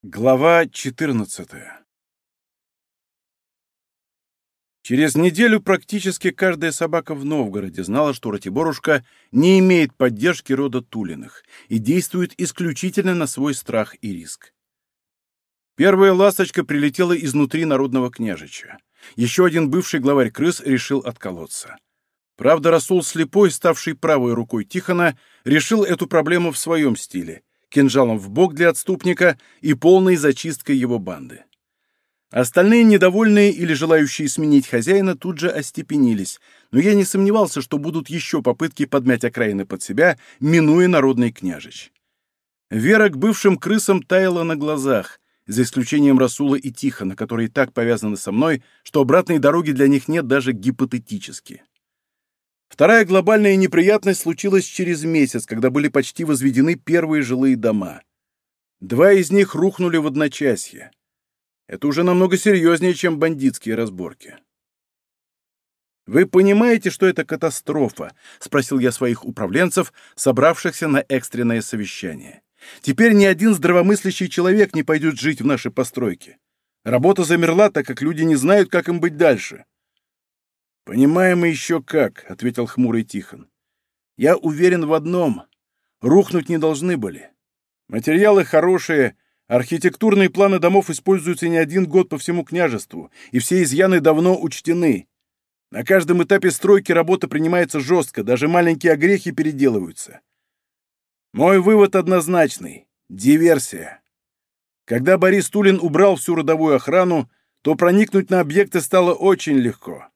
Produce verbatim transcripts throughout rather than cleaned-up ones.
Глава четырнадцатая. Через неделю практически каждая собака в Новгороде знала, что Ратиборушка не имеет поддержки рода Тулиных и действует исключительно на свой страх и риск. Первая ласточка прилетела изнутри народного княжича. Еще один бывший главарь крыс решил отколоться. Правда, Расул Слепой, ставший правой рукой Тихона, решил эту проблему в своем стиле, кинжалом в бок для отступника и полной зачисткой его банды. Остальные недовольные или желающие сменить хозяина тут же остепенились, но я не сомневался, что будут еще попытки подмять окраины под себя, минуя народный княжич. Вера к бывшим крысам таяла на глазах, за исключением Расула и Тихона, которые так повязаны со мной, что обратной дороги для них нет даже гипотетически. Вторая глобальная неприятность случилась через месяц, когда были почти возведены первые жилые дома. Два из них рухнули в одночасье. Это уже намного серьезнее, чем бандитские разборки. «Вы понимаете, что это катастрофа?» — спросил я своих управленцев, собравшихся на экстренное совещание. «Теперь ни один здравомыслящий человек не пойдет жить в наши постройки. Работа замерла, так как люди не знают, как им быть дальше». «Понимаем мы еще как», — ответил хмурый Тихон. «Я уверен в одном. Рухнуть не должны были. Материалы хорошие, архитектурные планы домов используются не один год по всему княжеству, и все изъяны давно учтены. На каждом этапе стройки работа принимается жестко, даже маленькие огрехи переделываются. Мой вывод однозначный — диверсия. Когда Борис Тулин убрал всю родовую охрану, то проникнуть на объекты стало очень легко».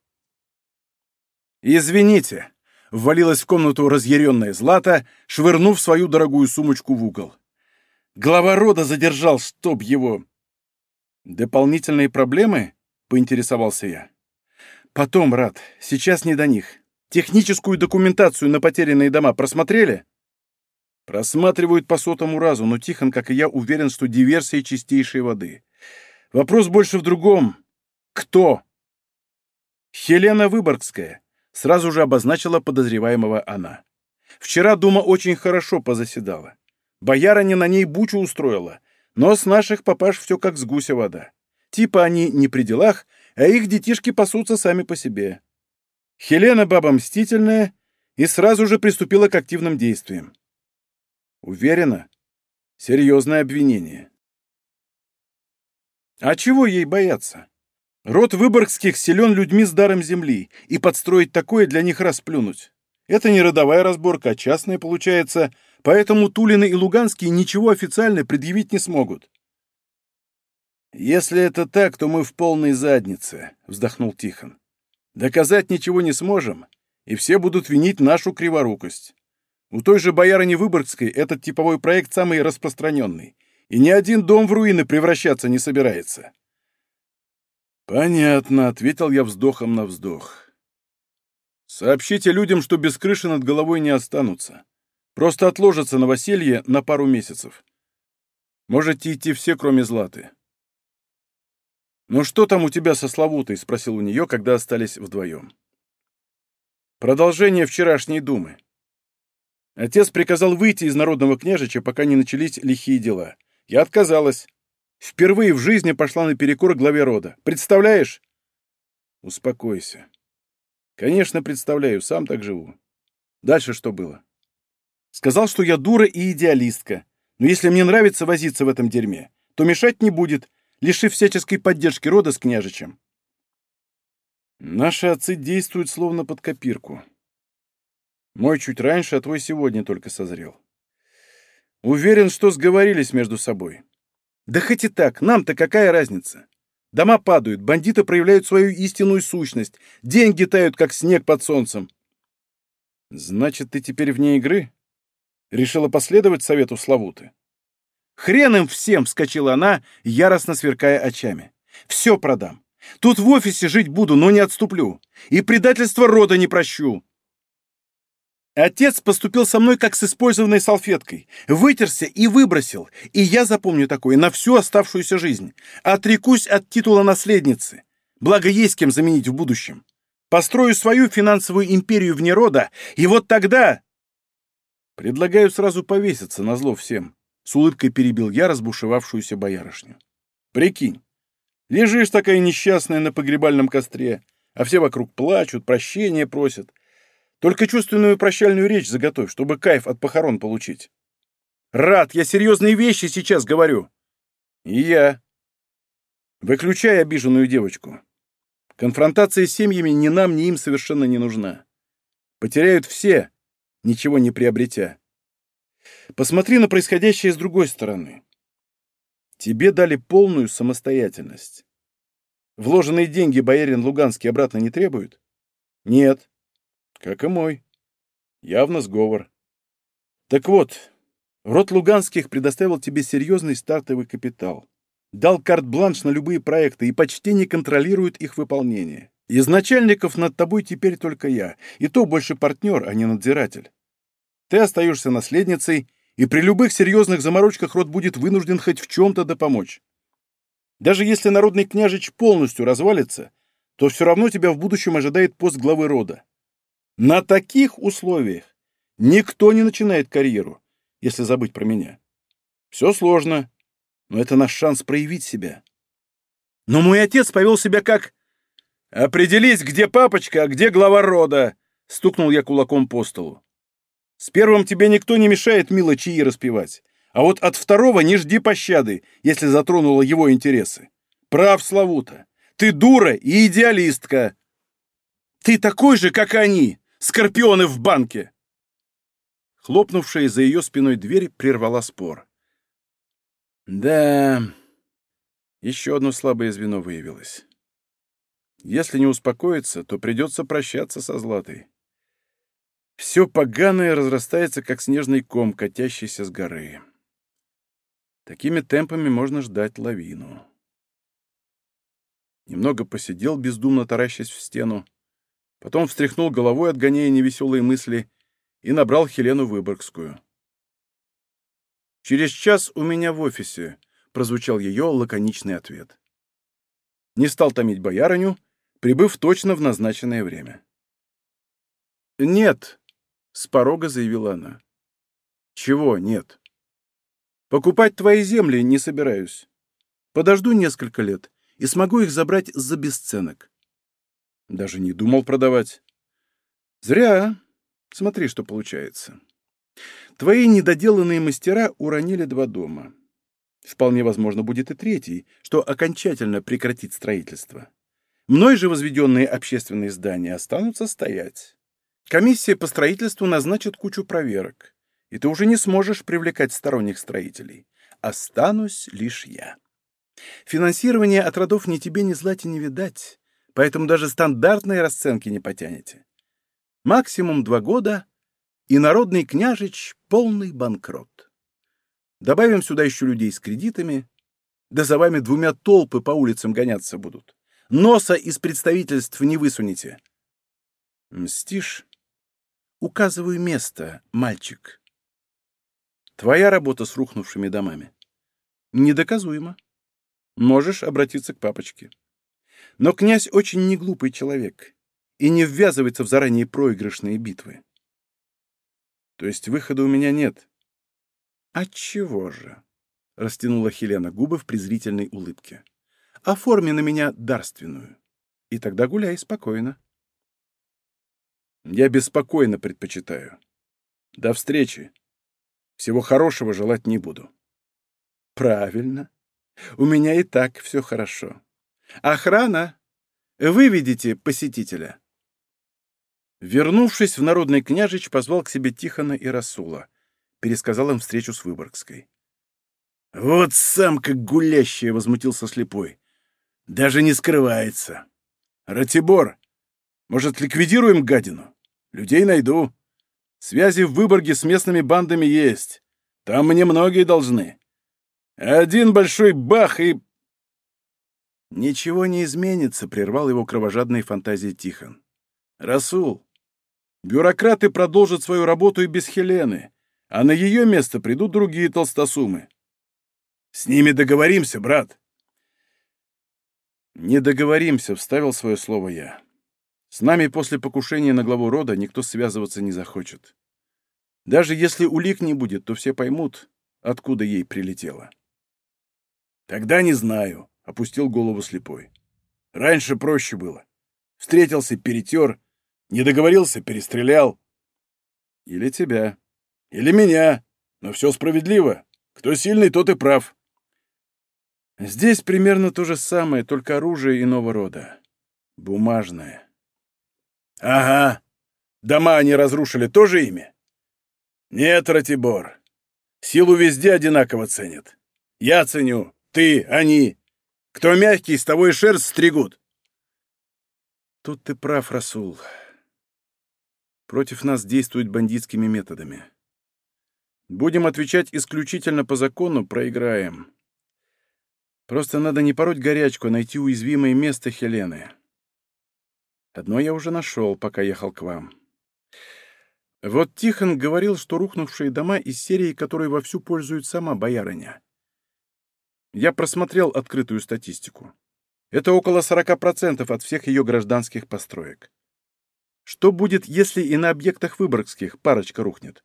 «Извините», — ввалилась в комнату разъяренная Злата, швырнув свою дорогую сумочку в угол. «Глава рода задержал, чтоб его...» «Дополнительные проблемы?» — поинтересовался я. «Потом, Рад, сейчас не до них. Техническую документацию на потерянные дома просмотрели?» «Просматривают по сотому разу, но Тихон, как и я, уверен, что диверсия чистейшей воды. Вопрос больше в другом. Кто?» «Хелена Выборгская», — сразу же обозначила подозреваемого она. «Вчера дума очень хорошо позаседала. Боярыня на ней бучу устроила, но с наших папаш все как с гуся вода. Типа они не при делах, а их детишки пасутся сами по себе. Хелена баба мстительная и сразу же приступила к активным действиям. Уверена? Серьезное обвинение. А чего ей бояться? Род Выборгских силен людьми с даром земли, и подстроить такое для них расплюнуть. Это не родовая разборка, а частная получается, поэтому Тулины и Луганские ничего официально предъявить не смогут. «Если это так, то мы в полной заднице», — вздохнул Тихон. «Доказать ничего не сможем, и все будут винить нашу криворукость. У той же боярыни Выборгской этот типовой проект самый распространенный, и ни один дом в руины превращаться не собирается». «Понятно», — ответил я вздохом на вздох. «Сообщите людям, что без крыши над головой не останутся. Просто отложатся новоселье на пару месяцев. Можете идти все, кроме Златы». «Ну что там у тебя со Славутой?» — спросил у нее, когда остались вдвоем. «Продолжение вчерашней думы. Отец приказал выйти из народного княжича, пока не начались лихие дела. Я отказалась. Впервые в жизни пошла наперекор главе рода. Представляешь?» «Успокойся. Конечно, представляю, сам так живу. Дальше что было?» «Сказал, что я дура и идеалистка. Но если мне нравится возиться в этом дерьме, то мешать не будет, лишив всяческой поддержки рода с княжичем». «Наши отцы действуют словно под копирку. Мой чуть раньше, а твой сегодня только созрел. Уверен, что сговорились между собой. Да хоть и так, нам-то какая разница? Дома падают, бандиты проявляют свою истинную сущность, деньги тают, как снег под солнцем». «Значит, ты теперь вне игры? Решила последовать совету Славуты?» «Хрен им всем!» — вскочила она, яростно сверкая очами. «Все продам. Тут в офисе жить буду, но не отступлю. И предательство рода не прощу. Отец поступил со мной, как с использованной салфеткой. Вытерся и выбросил. И я запомню такое на всю оставшуюся жизнь. Отрекусь от титула наследницы. Благо есть кем заменить в будущем. Построю свою финансовую империю вне рода, и вот тогда...» «Предлагаю сразу повеситься назло всем», — с улыбкой перебил я разбушевавшуюся боярышню. «Прикинь, лежишь такая несчастная на погребальном костре, а все вокруг плачут, прощения просят. Только чувственную прощальную речь заготовь, чтобы кайф от похорон получить. Рад, я серьезные вещи сейчас говорю. И я. Выключай обиженную девочку. Конфронтация с семьями ни нам, ни им совершенно не нужна. Потеряют все, ничего не приобретя. Посмотри на происходящее с другой стороны. Тебе дали полную самостоятельность. Вложенные деньги боярин Луганский обратно не требует? Нет. Как и мой. Явно сговор. Так вот, род Луганских предоставил тебе серьезный стартовый капитал. Дал карт-бланш на любые проекты и почти не контролирует их выполнение. Из начальников над тобой теперь только я, и то больше партнер, а не надзиратель. Ты остаешься наследницей, и при любых серьезных заморочках род будет вынужден хоть в чем-то допомочь. Даже если народный княжич полностью развалится, то все равно тебя в будущем ожидает пост главы рода. На таких условиях никто не начинает карьеру, если забыть про меня. Все сложно, но это наш шанс проявить себя. Но мой отец повел себя как... «Определись, где папочка, а где глава рода!» — стукнул я кулаком по столу. «С первым тебе никто не мешает мило чаи распевать, а вот от второго не жди пощады, если затронуло его интересы. Прав, Славута, ты дура и идеалистка. Ты такой же, как они, скорпионы в банке!» Хлопнувшая за ее спиной дверь прервала спор. Да, еще одно слабое звено выявилось. Если не успокоиться, то придется прощаться со Златой. Все поганое разрастается, как снежный ком, катящийся с горы. Такими темпами можно ждать лавину. Немного посидел, бездумно таращась в стену, потом встряхнул головой, отгоняя невеселые мысли, и набрал Хелену Выборгскую. «Через час у меня в офисе», — прозвучал ее лаконичный ответ. Не стал томить боярыню, прибыв точно в назначенное время. «Нет», — с порога заявила она. «Чего нет?» «Покупать твои земли не собираюсь. Подожду несколько лет и смогу их забрать за бесценок». «Даже не думал продавать». «Зря. Смотри, что получается. Твои недоделанные мастера уронили два дома. Вполне возможно, будет и третий, что окончательно прекратит строительство. Мной же возведенные общественные здания останутся стоять. Комиссия по строительству назначит кучу проверок, и ты уже не сможешь привлекать сторонних строителей. Останусь лишь я. Финансирование от родов ни тебе, ни Злате не видать, поэтому даже стандартные расценки не потянете. Максимум два года, и народный княжич — полный банкрот. Добавим сюда еще людей с кредитами, да за вами двумя толпы по улицам гоняться будут. Носа из представительств не высунете. Мстишь? Указываю место, мальчик. Твоя работа с рухнувшими домами недоказуема. Можешь обратиться к папочке. Но князь очень неглупый человек и не ввязывается в заранее проигрышные битвы. То есть выхода у меня нет. Отчего же? Растянула Хелена губы в презрительной улыбке. Оформи на меня дарственную, и тогда гуляй спокойно. Я беспокойно предпочитаю. До встречи. Всего хорошего желать не буду. Правильно. У меня и так все хорошо. Охрана! Выведите посетителя. Вернувшись в Народный княжич, позвал к себе Тихона и Расула. Пересказал им встречу с Выборгской. «Вот самка гулящая!» — возмутился слепой. «Даже не скрывается. Ратибор, может, ликвидируем гадину? Людей найду. Связи в Выборге с местными бандами есть. Там мне многие должны. Один большой бах и...» «Ничего не изменится», — прервал его кровожадные фантазии Тихон. «Расул, бюрократы продолжат свою работу и без Хелены, а на ее место придут другие толстосумы. С ними договоримся, брат». «Не договоримся», — вставил свое слово я. «С нами после покушения на главу рода никто связываться не захочет. Даже если улик не будет, то все поймут, откуда ей прилетело. Тогда не знаю, — опустил голову слепой. Раньше проще было. Встретился, перетер, не договорился, перестрелял. Или тебя. Или меня. Но все справедливо. Кто сильный, тот и прав. Здесь примерно то же самое, только оружие иного рода. Бумажное. Ага. Дома они разрушили тоже ими? Нет, Ратибор. Силу везде одинаково ценят. Я ценю, ты, они. Кто мягкий, с того и шерсть стригут. Тут ты прав, Расул. Против нас действуют бандитскими методами. Будем отвечать исключительно по закону, проиграем. Просто надо не пороть горячку, а найти уязвимое место Хелены. Одно я уже нашел, пока ехал к вам. Вот Тихон говорил, что рухнувшие дома из серии, которой вовсю пользует сама боярыня. Я просмотрел открытую статистику. Это около сорока процентов от всех ее гражданских построек. Что будет, если и на объектах выборгских парочка рухнет?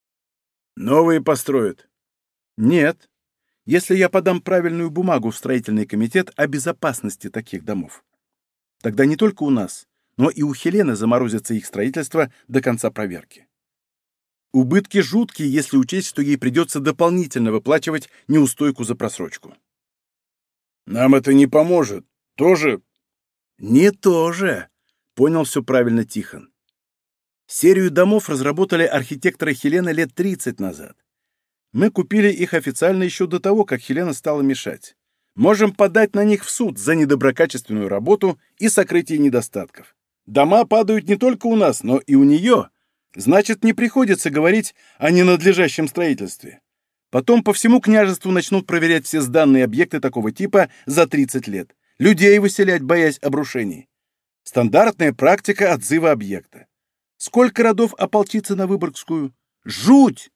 Новые построят? Нет. Если я подам правильную бумагу в строительный комитет о безопасности таких домов. Тогда не только у нас, но и у Хелены заморозится их строительство до конца проверки. Убытки жуткие, если учесть, что ей придется дополнительно выплачивать неустойку за просрочку. Нам это не поможет. Тоже? Не тоже. Понял все правильно Тихон. Серию домов разработали архитекторы Хелены лет тридцать назад. Мы купили их официально еще до того, как Хелена стала мешать. Можем подать на них в суд за недоброкачественную работу и сокрытие недостатков. Дома падают не только у нас, но и у нее. Значит, не приходится говорить о ненадлежащем строительстве. Потом по всему княжеству начнут проверять все сданные объекты такого типа за тридцать лет. Людей выселять, боясь обрушений. Стандартная практика отзыва объекта. Сколько родов ополчится на Выборгскую? Жуть!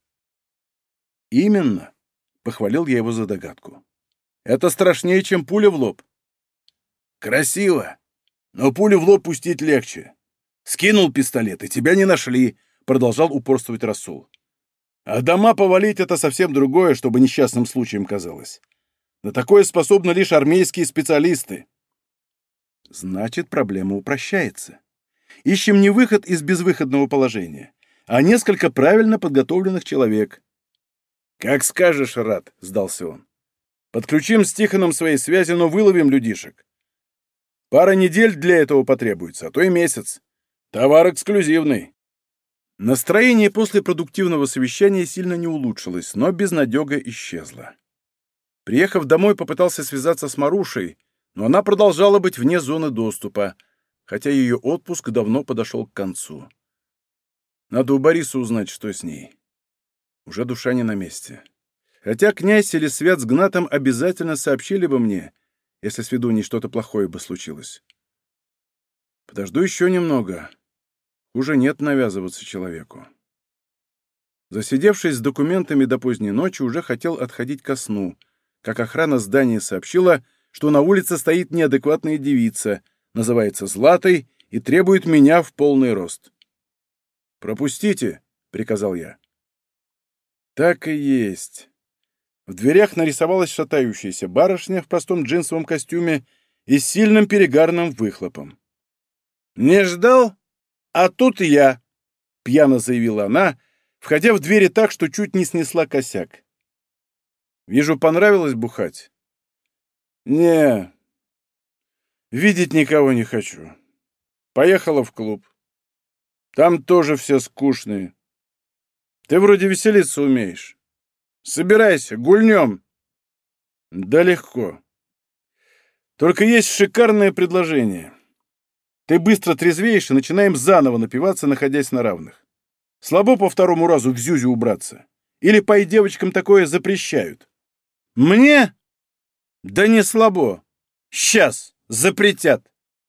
Именно, похвалил я его за догадку. Это страшнее, чем пуля в лоб. Красиво, но пулю в лоб пустить легче. Скинул пистолет, и тебя не нашли, продолжал упорствовать Расул. А дома повалить — это совсем другое, чтобы несчастным случаем казалось. На такое способны лишь армейские специалисты. Значит, проблема упрощается. Ищем не выход из безвыходного положения, а несколько правильно подготовленных человек. «Как скажешь, Рад», — сдался он. «Подключим с Тихоном свои связи, но выловим людишек. Пара недель для этого потребуется, а то и месяц. Товар эксклюзивный». Настроение после продуктивного совещания сильно не улучшилось, но безнадега исчезла. Приехав домой, попытался связаться с Марушей, но она продолжала быть вне зоны доступа, хотя ее отпуск давно подошел к концу. Надо у Бориса узнать, что с ней. Уже душа не на месте. Хотя князь или свят с Гнатом обязательно сообщили бы мне, если с ведуней что-то плохое бы случилось. Подожду еще немного. Хуже нет навязываться человеку. Засидевшись с документами до поздней ночи, уже хотел отходить ко сну, как охрана здания сообщила, что на улице стоит неадекватная девица, называется Златой и требует меня в полный рост. «Пропустите», — приказал я. Так и есть. В дверях нарисовалась шатающаяся барышня в простом джинсовом костюме и с сильным перегарным выхлопом. «Не ждал? А тут я», — пьяно заявила она, входя в двери так, что чуть не снесла косяк. «Вижу, понравилось бухать?» «Не, видеть никого не хочу. Поехала в клуб. Там тоже все скучные. Ты вроде веселиться умеешь. Собирайся, гульнем». «Да легко. Только есть шикарное предложение. Ты быстро трезвеешь и начинаем заново напиваться, находясь на равных. Слабо по второму разу в зюзю убраться. Или пой девочкам такое запрещают?» «Мне? Да не слабо. Сейчас запретят».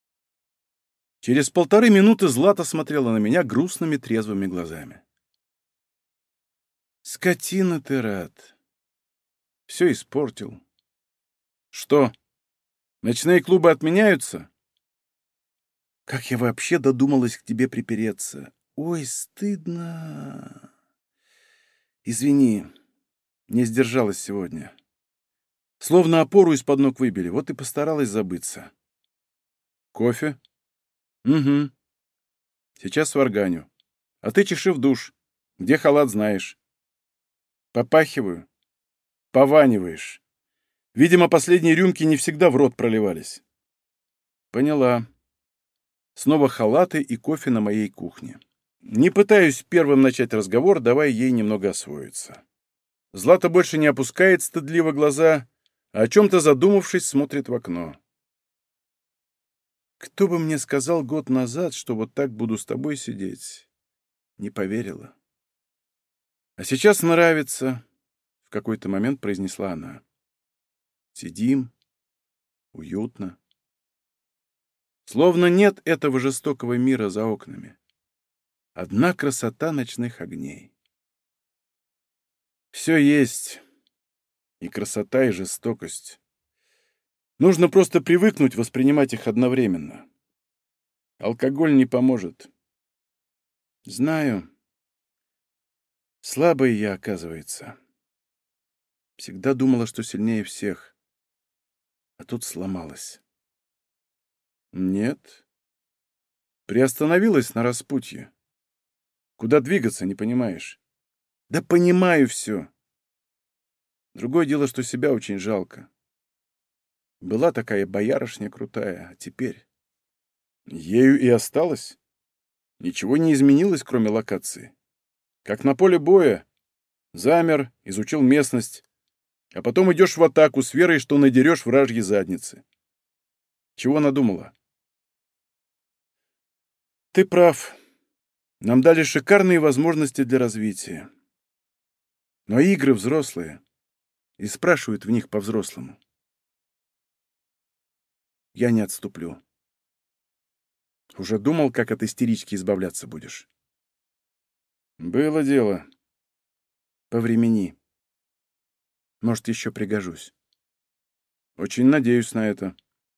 Через полторы минуты Злата смотрела на меня грустными трезвыми глазами. «Скотина ты, Рад. Все испортил. Что, ночные клубы отменяются? Как я вообще додумалась к тебе припереться? Ой, стыдно. Извини. Не сдержалась сегодня. Словно опору из-под ног выбили, вот и постаралась забыться. Кофе? Угу. Сейчас сварганю. А ты чеши в душ. Где халат, знаешь. Попахиваю. Пованиваешь. Видимо, последние рюмки не всегда в рот проливались. Поняла. Снова халаты и кофе на моей кухне. Не пытаюсь первым начать разговор, давая ей немного освоиться. Злата больше не опускает стыдливо глаза, а о чем-то задумавшись, смотрит в окно. Кто бы мне сказал год назад, что вот так буду с тобой сидеть? Не поверила. А сейчас нравится, — в какой-то момент произнесла она. Сидим, уютно. Словно нет этого жестокого мира за окнами. Одна красота ночных огней. Все есть. И красота, и жестокость. Нужно просто привыкнуть воспринимать их одновременно. Алкоголь не поможет. Знаю. Слабая я, оказывается. Всегда думала, что сильнее всех. А тут сломалась. Нет. Приостановилась на распутье. Куда двигаться, не понимаешь? Да понимаю все. Другое дело, что себя очень жалко. Была такая боярышня крутая, а теперь... Ею и осталась. Ничего не изменилось, кроме локации. Как на поле боя. Замер, изучил местность. А потом идешь в атаку с верой, что надерешь вражьи задницы. Чего надумала? Ты прав. Нам дали шикарные возможности для развития. Но игры взрослые. И спрашивают в них по-взрослому. Я не отступлю. Уже думал, как от истерички избавляться будешь? Было дело. Повремени. Может, еще пригожусь. Очень надеюсь на это.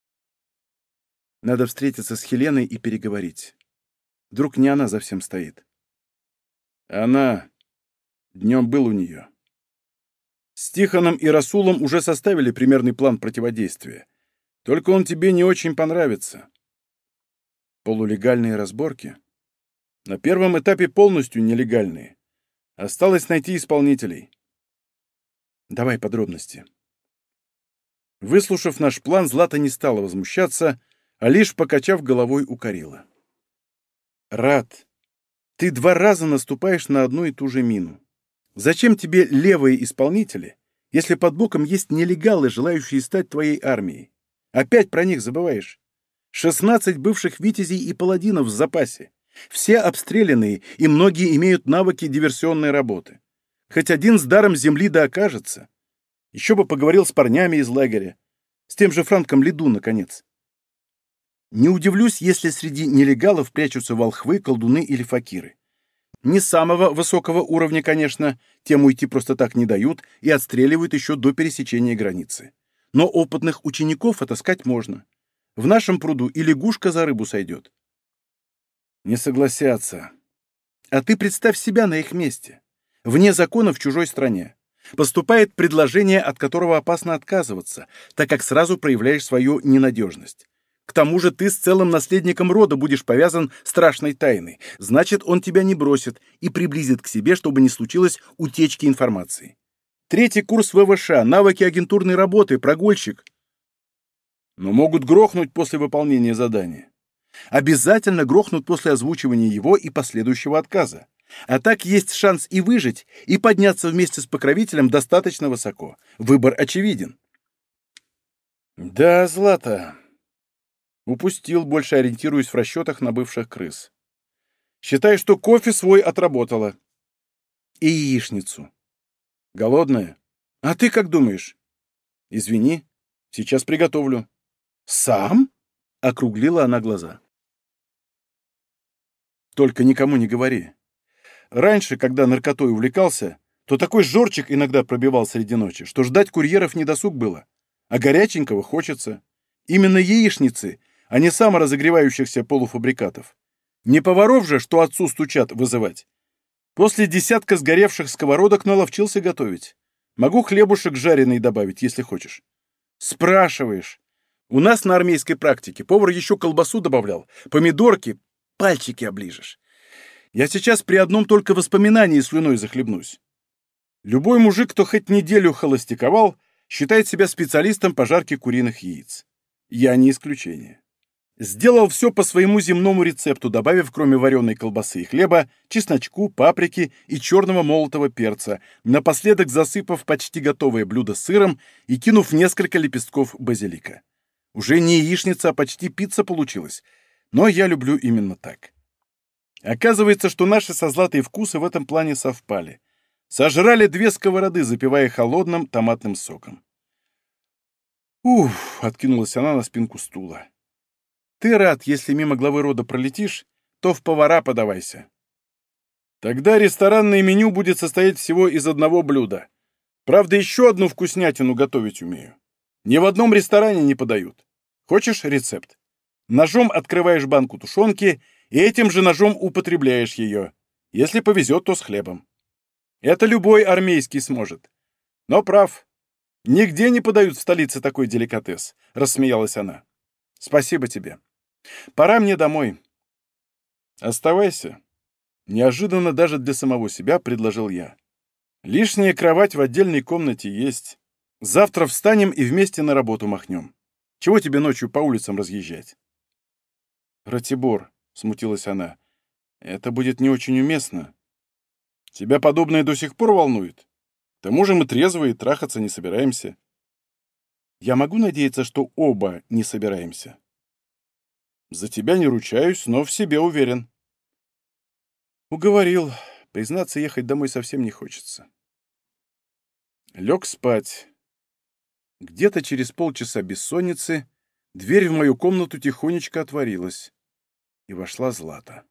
Надо встретиться с Хеленой и переговорить. Вдруг не она за всем стоит. Она. Днем был у нее. С Тихоном и Расулом уже составили примерный план противодействия. Только он тебе не очень понравится. Полулегальные разборки. На первом этапе полностью нелегальные. Осталось найти исполнителей. Давай подробности. Выслушав наш план, Злата не стала возмущаться, а лишь, покачав головой, укорила. Рад, ты два раза наступаешь на одну и ту же мину. Зачем тебе левые исполнители, если под боком есть нелегалы, желающие стать твоей армией? Опять про них забываешь. шестнадцать бывших витязей и паладинов в запасе. Все обстрелянные, и многие имеют навыки диверсионной работы. Хоть один с даром земли да окажется. Еще бы поговорил с парнями из лагеря. С тем же Франком Лиду, наконец. Не удивлюсь, если среди нелегалов прячутся волхвы, колдуны или факиры. Не самого высокого уровня, конечно, тем уйти просто так не дают и отстреливают еще до пересечения границы. Но опытных учеников отыскать можно. В нашем пруду и лягушка за рыбу сойдет. Не согласятся. А ты представь себя на их месте. Вне закона в чужой стране. Поступает предложение, от которого опасно отказываться, так как сразу проявляешь свою ненадежность. К тому же ты с целым наследником рода будешь повязан страшной тайной. Значит, он тебя не бросит и приблизит к себе, чтобы не случилось утечки информации. Третий курс ВВШ, навыки агентурной работы, прогульщик. Но могут грохнуть после выполнения задания. Обязательно грохнут после озвучивания его и последующего отказа. А так есть шанс и выжить, и подняться вместе с покровителем достаточно высоко. Выбор очевиден. Да, Злата. Упустил, больше ориентируясь в расчетах на бывших крыс. Считай, что кофе свой отработала. И яичницу. Голодная? А ты как думаешь? Извини, сейчас приготовлю. Сам? Округлила она глаза. Только никому не говори. Раньше, когда наркотой увлекался, то такой жорчик иногда пробивал среди ночи, что ждать курьеров не досуг было. А горяченького хочется. Именно яичницы, а не саморазогревающихся полуфабрикатов. Не поваров же, что отцу стучат, вызывать. После десятка сгоревших сковородок наловчился готовить. Могу хлебушек жареный добавить, если хочешь. Спрашиваешь. У нас на армейской практике повар еще колбасу добавлял, помидорки, пальчики оближешь. Я сейчас при одном только воспоминании слюной захлебнусь. Любой мужик, кто хоть неделю холостяковал, считает себя специалистом по жарке куриных яиц. Я не исключение. Сделал все по своему земному рецепту, добавив, кроме вареной колбасы и хлеба, чесночку, паприки и черного молотого перца, напоследок засыпав почти готовое блюдо сыром и кинув несколько лепестков базилика. Уже не яичница, а почти пицца получилась, но я люблю именно так. Оказывается, что наши со Златой вкусы в этом плане совпали. Сожрали две сковороды, запивая холодным томатным соком. «Уф!» — откинулась она на спинку стула. «Ты рад, если мимо главы рода пролетишь, то в повара подавайся. Тогда ресторанное меню будет состоять всего из одного блюда. Правда, еще одну вкуснятину готовить умею. Ни в одном ресторане не подают. Хочешь рецепт? Ножом открываешь банку тушенки и этим же ножом употребляешь ее. Если повезет, то с хлебом. Это любой армейский сможет. Но прав. Нигде не подают в столице такой деликатес», — рассмеялась она. «Спасибо тебе. Пора мне домой». «Оставайся». Неожиданно даже для самого себя предложил я. «Лишняя кровать в отдельной комнате есть. Завтра встанем и вместе на работу махнем. Чего тебе ночью по улицам разъезжать?» «Ратибор», — смутилась она, — «это будет не очень уместно. Тебя подобное до сих пор волнует? К тому же мы трезвые, трахаться не собираемся». «Я могу надеяться, что оба не собираемся?» «За тебя не ручаюсь, но в себе уверен». «Уговорил. Признаться, ехать домой совсем не хочется». Лег спать. Где-то через полчаса бессонницы дверь в мою комнату тихонечко отворилась, и вошла Злата.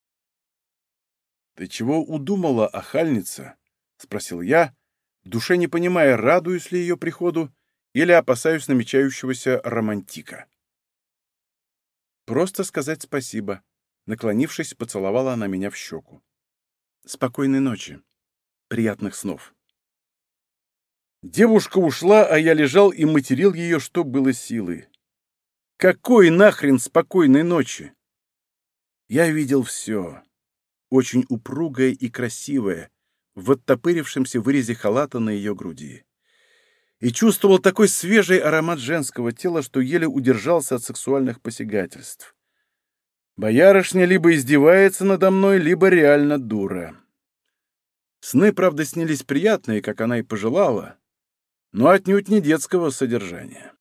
«Ты чего удумала, охальница?» — спросил я, в душе не понимая, радуюсь ли ее приходу или опасаюсь намечающегося романтика. «Просто сказать спасибо», — наклонившись, поцеловала она меня в щеку. «Спокойной ночи. Приятных снов». Девушка ушла, а я лежал и материл ее, что было силы. Какой нахрен спокойной ночи? Я видел все. Очень упругое и красивое, в оттопырившемся вырезе халата на ее груди. И чувствовал такой свежий аромат женского тела, что еле удержался от сексуальных посягательств. Боярышня либо издевается надо мной, либо реально дура. Сны, правда, снились приятные, как она и пожелала, но отнюдь не детского содержания.